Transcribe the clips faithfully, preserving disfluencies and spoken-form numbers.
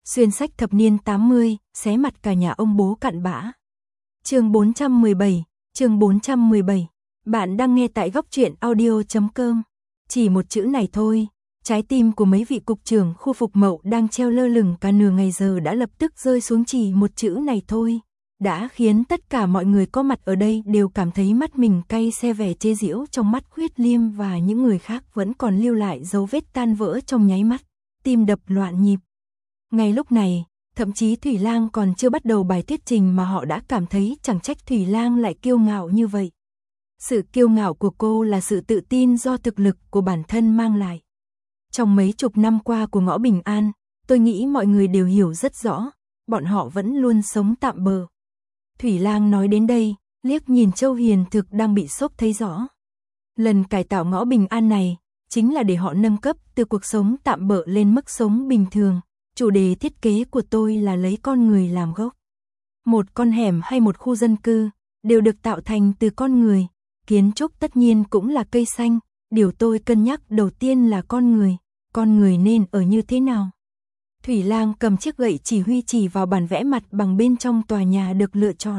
Xuyên sách thập niên tám mươi, xé mặt cả nhà ông bố cặn bã. Chương bốn trăm mười bảy, chương bốn trăm mười bảy. Bạn đang nghe tại góc truyện audio chấm com. Chỉ một chữ này thôi, trái tim của mấy vị cục trưởng khu phục mậu đang treo lơ lửng cả nửa ngày giờ đã lập tức rơi xuống chỉ một chữ này thôi, đã khiến tất cả mọi người có mặt ở đây đều cảm thấy mắt mình cay xe vẻ chế giễu trong mắt Khuyết Liêm, và những người khác vẫn còn lưu lại dấu vết tan vỡ trong nháy mắt, tim đập loạn nhịp. Ngay lúc này, thậm chí Thủy Lang còn chưa bắt đầu bài thuyết trình mà họ đã cảm thấy chẳng trách Thủy Lang lại kiêu ngạo như vậy. Sự kiêu ngạo của cô là sự tự tin do thực lực của bản thân mang lại. Trong mấy chục năm qua của Ngõ Bình An, tôi nghĩ mọi người đều hiểu rất rõ, bọn họ vẫn luôn sống tạm bợ. Thủy Lang nói đến đây, liếc nhìn Châu Hiền Thực đang bị sốc thấy rõ. Lần cải tạo Ngõ Bình An này, chính là để họ nâng cấp từ cuộc sống tạm bợ lên mức sống bình thường. Chủ đề thiết kế của tôi là lấy con người làm gốc. Một con hẻm hay một khu dân cư, đều được tạo thành từ con người. Kiến trúc tất nhiên cũng là cây xanh. Điều tôi cân nhắc đầu tiên là con người. Con người nên ở như thế nào? Thủy Lang cầm chiếc gậy chỉ huy chỉ vào bản vẽ mặt bằng bên trong tòa nhà được lựa chọn.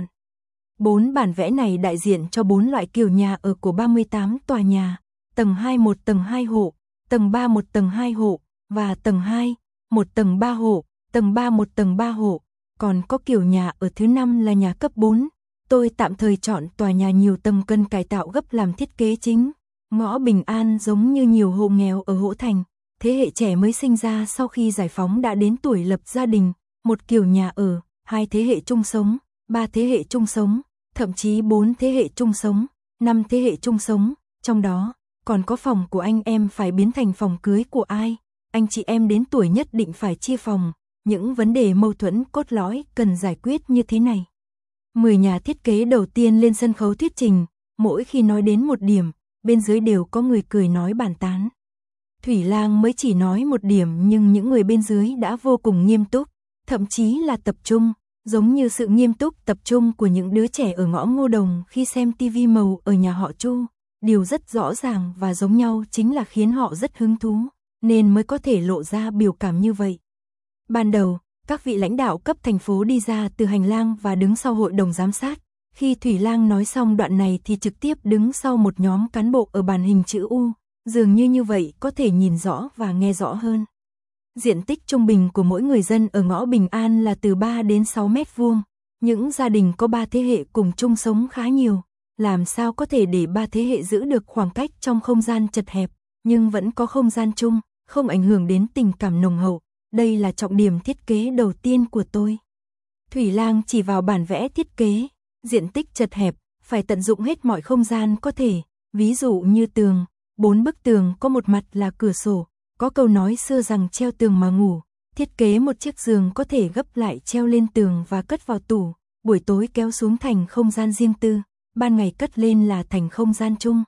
Bốn bản vẽ này đại diện cho bốn loại kiểu nhà ở của ba mươi tám tòa nhà. Tầng hai một tầng hai hộ, tầng ba một tầng hai hộ, và tầng hai, một tầng ba hộ, tầng ba một tầng ba hộ. Còn có kiểu nhà ở thứ năm là nhà cấp bốn. Tôi tạm thời chọn tòa nhà nhiều tầng cần cải tạo gấp làm thiết kế chính. Ngõ Bình An giống như nhiều hộ nghèo ở Hỗ Thành. Thế hệ trẻ mới sinh ra sau khi giải phóng đã đến tuổi lập gia đình. Một kiểu nhà ở, hai thế hệ chung sống, ba thế hệ chung sống, thậm chí bốn thế hệ chung sống, năm thế hệ chung sống. Trong đó, còn có phòng của anh em phải biến thành phòng cưới của ai. Anh chị em đến tuổi nhất định phải chia phòng. Những vấn đề mâu thuẫn cốt lõi cần giải quyết như thế này. Mười nhà thiết kế đầu tiên lên sân khấu thuyết trình. Mỗi khi nói đến một điểm, bên dưới đều có người cười nói bàn tán. Thủy Lang mới chỉ nói một điểm, nhưng những người bên dưới đã vô cùng nghiêm túc, thậm chí là tập trung, giống như sự nghiêm túc tập trung của những đứa trẻ ở ngõ Ngô Đồng khi xem tivi màu ở nhà họ Chu. Điều rất rõ ràng và giống nhau chính là khiến họ rất hứng thú, nên mới có thể lộ ra biểu cảm như vậy. Ban đầu, các vị lãnh đạo cấp thành phố đi ra từ hành lang và đứng sau hội đồng giám sát. Khi Thủy Lang nói xong đoạn này thì trực tiếp đứng sau một nhóm cán bộ ở bàn hình chữ U. Dường như như vậy có thể nhìn rõ và nghe rõ hơn. Diện tích trung bình của mỗi người dân ở Ngõ Bình An là từ ba đến sáu mét vuông. Những gia đình có ba thế hệ cùng chung sống khá nhiều. Làm sao có thể để ba thế hệ giữ được khoảng cách trong không gian chật hẹp, nhưng vẫn có không gian chung, không ảnh hưởng đến tình cảm nồng hậu. Đây là trọng điểm thiết kế đầu tiên của tôi. Thủy Lang chỉ vào bản vẽ thiết kế. Diện tích chật hẹp, phải tận dụng hết mọi không gian có thể. Ví dụ như tường. Bốn bức tường có một mặt là cửa sổ. Có câu nói xưa rằng treo tường mà ngủ. Thiết kế một chiếc giường có thể gấp lại treo lên tường và cất vào tủ. Buổi tối kéo xuống thành không gian riêng tư. Ban ngày cất lên là thành không gian chung.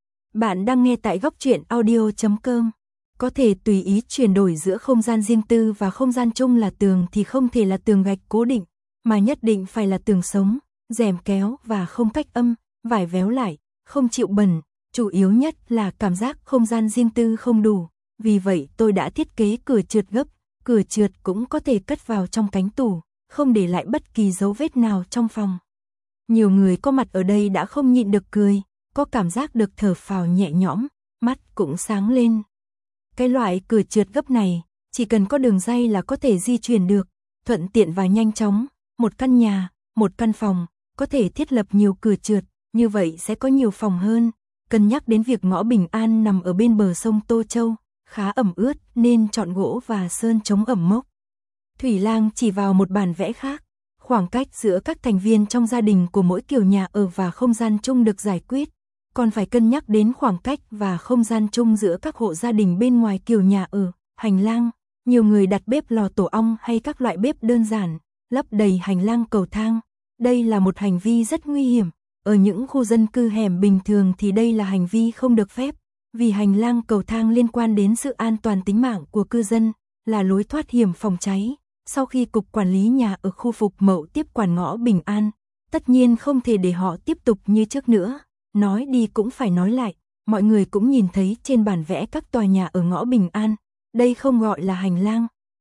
Bạn đang nghe tại góc truyện audio chấm com. Có thể tùy ý chuyển đổi giữa không gian riêng tư và không gian chung. Là tường thì không thể là tường gạch cố định, mà nhất định phải là tường sống, rèm kéo và không cách âm, vải véo lại, không chịu bẩn. Chủ yếu nhất là cảm giác không gian riêng tư không đủ. Vì vậy tôi đã thiết kế cửa trượt gấp. Cửa trượt cũng có thể cất vào trong cánh tủ, không để lại bất kỳ dấu vết nào trong phòng. Nhiều người có mặt ở đây đã không nhịn được cười, có cảm giác được thở phào nhẹ nhõm, mắt cũng sáng lên. Cái loại cửa trượt gấp này, chỉ cần có đường ray là có thể di chuyển được, thuận tiện và nhanh chóng. Một căn nhà, một căn phòng, có thể thiết lập nhiều cửa trượt, như vậy sẽ có nhiều phòng hơn. Cân nhắc đến việc Ngõ Bình An nằm ở bên bờ sông Tô Châu, khá ẩm ướt nên chọn gỗ và sơn chống ẩm mốc. Thủy Lang chỉ vào một bản vẽ khác. Khoảng cách giữa các thành viên trong gia đình của mỗi kiểu nhà ở và không gian chung được giải quyết. Còn phải cân nhắc đến khoảng cách và không gian chung giữa các hộ gia đình bên ngoài kiểu nhà ở, hành lang. Nhiều người đặt bếp lò tổ ong hay các loại bếp đơn giản, lấp đầy hành lang cầu thang. Đây là một hành vi rất nguy hiểm. Ở những khu dân cư hẻm bình thường thì đây là hành vi không được phép, vì hành lang cầu thang liên quan đến sự an toàn tính mạng của cư dân, là lối thoát hiểm phòng cháy. Sau khi Cục Quản lý Nhà ở khu Phục Mậu tiếp quản Ngõ Bình An, tất nhiên không thể để họ tiếp tục như trước nữa. Nói đi cũng phải nói lại, mọi người cũng nhìn thấy trên bản vẽ các tòa nhà ở Ngõ Bình An. Đây không gọi là hành lang,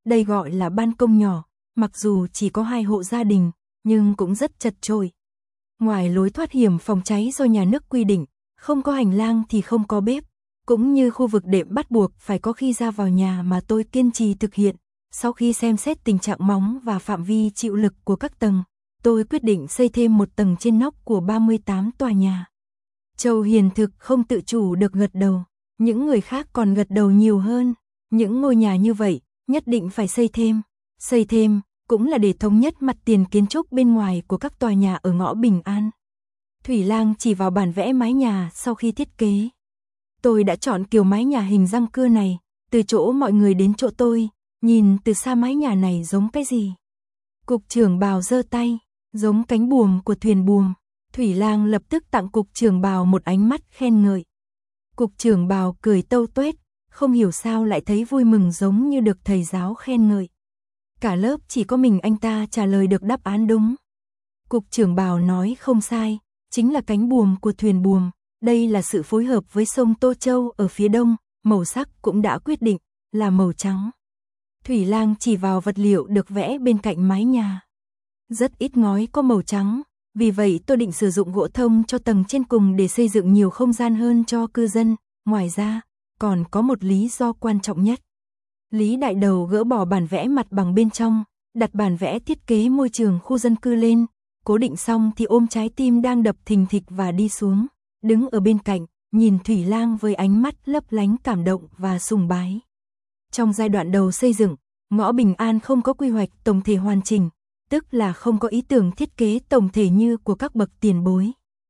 đây gọi là ban công nhỏ, mặc dù chỉ có hai hộ gia đình, nhưng cũng rất chật chội. Ngoài lối thoát hiểm phòng cháy do nhà nước quy định, không có hành lang thì không có bếp, cũng như khu vực đệm bắt buộc phải có khi ra vào nhà mà tôi kiên trì thực hiện. Sau khi xem xét tình trạng móng và phạm vi chịu lực của các tầng, tôi quyết định xây thêm một tầng trên nóc của ba mươi tám tòa nhà. Châu Hiền thực không tự chủ được gật đầu, những người khác còn gật đầu nhiều hơn. Những ngôi nhà như vậy, nhất định phải xây thêm. Xây thêm, cũng là để thống nhất mặt tiền kiến trúc bên ngoài của các tòa nhà ở ngõ Bình An. Thủy Lang chỉ vào bản vẽ mái nhà sau khi thiết kế. Tôi đã chọn kiểu mái nhà hình răng cưa này, từ chỗ mọi người đến chỗ tôi, nhìn từ xa mái nhà này giống cái gì? Cục trưởng Bào giơ tay, giống cánh buồm của thuyền buồm. Thủy Lang lập tức tặng cục trưởng Bào một ánh mắt khen ngợi. Cục trưởng Bào cười tâu tuét, không hiểu sao lại thấy vui mừng giống như được thầy giáo khen ngợi. Cả lớp chỉ có mình anh ta trả lời được đáp án đúng. Cục trưởng Bào nói không sai, chính là cánh buồm của thuyền buồm. Đây là sự phối hợp với sông Tô Châu ở phía đông, màu sắc cũng đã quyết định, là màu trắng. Thủy Lang chỉ vào vật liệu được vẽ bên cạnh mái nhà. Rất ít ngói có màu trắng, vì vậy tôi định sử dụng gỗ thông cho tầng trên cùng để xây dựng nhiều không gian hơn cho cư dân. Ngoài ra, còn có một lý do quan trọng nhất. Lý Đại Đầu gỡ bỏ bản vẽ mặt bằng bên trong, đặt bản vẽ thiết kế môi trường khu dân cư lên, cố định xong thì ôm trái tim đang đập thình thịch và đi xuống, đứng ở bên cạnh, nhìn Thủy Lang với ánh mắt lấp lánh cảm động và sùng bái. Trong giai đoạn đầu xây dựng, ngõ Bình An không có quy hoạch tổng thể hoàn chỉnh, tức là không có ý tưởng thiết kế tổng thể như của các bậc tiền bối.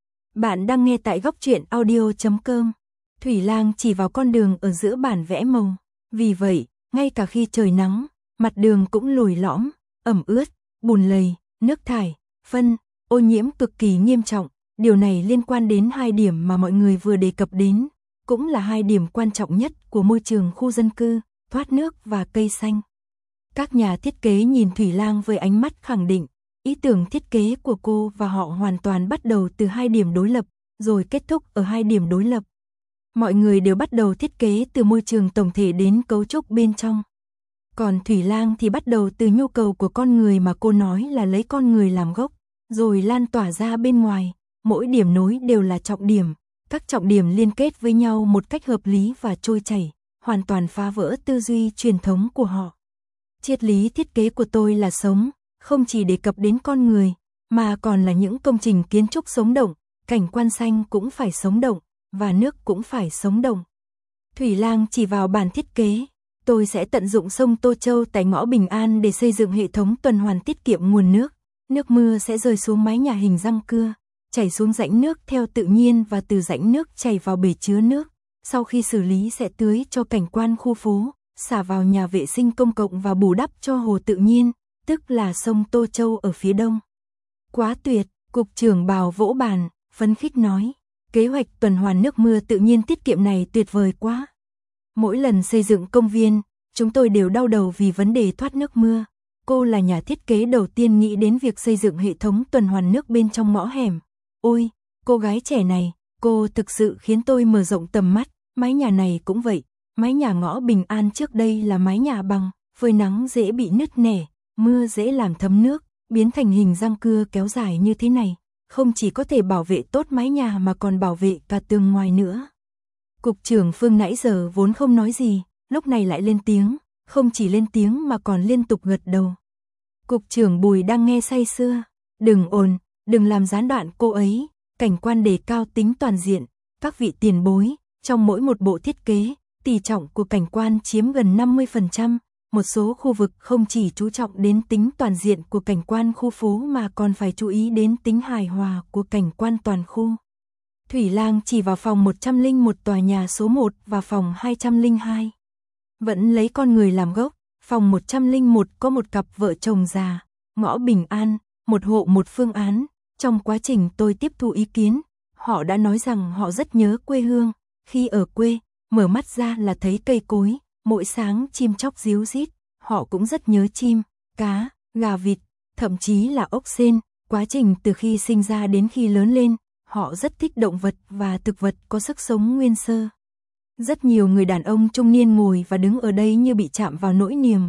Bạn đang nghe tại góc truyện audio chấm com. Thủy Lang chỉ vào con đường ở giữa bản vẽ màu. Vì vậy, ngay cả khi trời nắng, mặt đường cũng lồi lõm, ẩm ướt, bùn lầy, nước thải, phân, ô nhiễm cực kỳ nghiêm trọng. Điều này liên quan đến hai điểm mà mọi người vừa đề cập đến, cũng là hai điểm quan trọng nhất của môi trường khu dân cư, thoát nước và cây xanh. Các nhà thiết kế nhìn Thủy Lang với ánh mắt khẳng định, ý tưởng thiết kế của cô và họ hoàn toàn bắt đầu từ hai điểm đối lập, rồi kết thúc ở hai điểm đối lập. Mọi người đều bắt đầu thiết kế từ môi trường tổng thể đến cấu trúc bên trong. Còn Thủy Lang thì bắt đầu từ nhu cầu của con người mà cô nói là lấy con người làm gốc, rồi lan tỏa ra bên ngoài. Mỗi điểm nối đều là trọng điểm, các trọng điểm liên kết với nhau một cách hợp lý và trôi chảy, hoàn toàn phá vỡ tư duy truyền thống của họ. Triết lý thiết kế của tôi là sống, không chỉ đề cập đến con người, mà còn là những công trình kiến trúc sống động, cảnh quan xanh cũng phải sống động, và nước cũng phải sống động. Thủy Lang chỉ vào bản thiết kế, tôi sẽ tận dụng sông Tô Châu tại ngõ Bình An để xây dựng hệ thống tuần hoàn tiết kiệm nguồn nước. Nước mưa sẽ rơi xuống mái nhà hình răng cưa, chảy xuống rãnh nước theo tự nhiên và từ rãnh nước chảy vào bể chứa nước. Sau khi xử lý sẽ tưới cho cảnh quan khu phố, xả vào nhà vệ sinh công cộng và bù đắp cho hồ tự nhiên, tức là sông Tô Châu ở phía đông. Quá tuyệt, Cục trưởng Bào vỗ bàn, phấn khích nói. Kế hoạch tuần hoàn nước mưa tự nhiên tiết kiệm này tuyệt vời quá. Mỗi lần xây dựng công viên, chúng tôi đều đau đầu vì vấn đề thoát nước mưa. Cô là nhà thiết kế đầu tiên nghĩ đến việc xây dựng hệ thống tuần hoàn nước bên trong ngõ hẻm. Ôi, cô gái trẻ này, cô thực sự khiến tôi mở rộng tầm mắt. Mái nhà này cũng vậy, mái nhà ngõ Bình An trước đây là mái nhà bằng, phơi nắng dễ bị nứt nẻ, mưa dễ làm thấm nước, biến thành hình răng cưa kéo dài như thế này. Không chỉ có thể bảo vệ tốt mái nhà mà còn bảo vệ cả tường ngoài nữa. Cục trưởng Phương nãy giờ vốn không nói gì, lúc này lại lên tiếng, không chỉ lên tiếng mà còn liên tục gật đầu. Cục trưởng Bùi đang nghe say sưa, đừng ồn, đừng làm gián đoạn cô ấy, cảnh quan đề cao tính toàn diện, các vị tiền bối, trong mỗi một bộ thiết kế, tỷ trọng của cảnh quan chiếm gần năm mươi phần trăm. Một số khu vực không chỉ chú trọng đến tính toàn diện của cảnh quan khu phố mà còn phải chú ý đến tính hài hòa của cảnh quan toàn khu. Thủy Lang chỉ vào phòng một trăm lẻ một tòa nhà số một và phòng hai trăm lẻ hai. Vẫn lấy con người làm gốc, phòng một trăm lẻ một có một cặp vợ chồng già, ngõ Bình An, một hộ một phương án. Trong quá trình tôi tiếp thu ý kiến, họ đã nói rằng họ rất nhớ quê hương. Khi ở quê, mở mắt ra là thấy cây cối. Mỗi sáng chim chóc ríu rít, họ cũng rất nhớ chim, cá, gà vịt, thậm chí là ốc sên. Quá trình từ khi sinh ra đến khi lớn lên, họ rất thích động vật và thực vật có sức sống nguyên sơ. Rất nhiều người đàn ông trung niên ngồi và đứng ở đây như bị chạm vào nỗi niềm.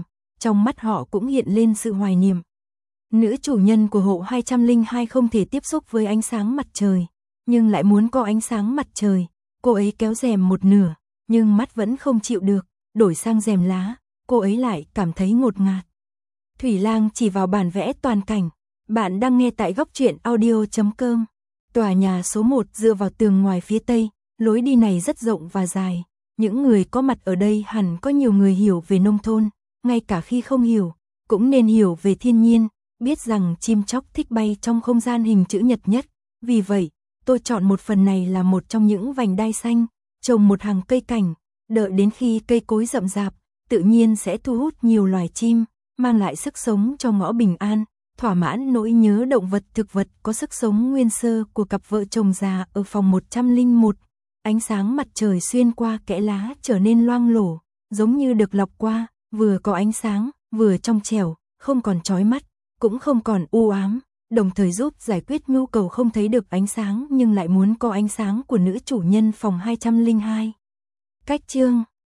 trong mắt họ cũng hiện lên sự hoài niệm. Nữ chủ nhân của hộ hai không không hai không thể tiếp xúc với ánh sáng mặt trời, nhưng lại muốn có ánh sáng mặt trời. Cô ấy kéo rèm một nửa, nhưng mắt vẫn không chịu được, đổi sang rèm lá, cô ấy lại cảm thấy ngột ngạt. Thủy Lang chỉ vào bản vẽ toàn cảnh. Bạn đang nghe tại góc truyện audio chấm com. Tòa nhà số một dựa vào tường ngoài phía tây, lối đi này rất rộng và dài. Những người có mặt ở đây hẳn có nhiều người hiểu về nông thôn, ngay cả khi không hiểu, cũng nên hiểu về thiên nhiên, biết rằng chim chóc thích bay trong không gian hình chữ nhật nhất. Vì vậy, tôi chọn một phần này là một trong những vành đai xanh, trồng một hàng cây cảnh, đợi đến khi cây cối rậm rạp, tự nhiên sẽ thu hút nhiều loài chim, mang lại sức sống cho ngõ bình an, thỏa mãn nỗi nhớ động vật thực vật có sức sống nguyên sơ của cặp vợ chồng già ở phòng một không một. Ánh sáng mặt trời xuyên qua kẽ lá trở nên loang lổ, giống như được lọc qua, vừa có ánh sáng, vừa trong trẻo, không còn chói mắt, cũng không còn u ám, đồng thời giúp giải quyết nhu cầu không thấy được ánh sáng nhưng lại muốn có ánh sáng của nữ chủ nhân phòng hai không không hai. Cách chương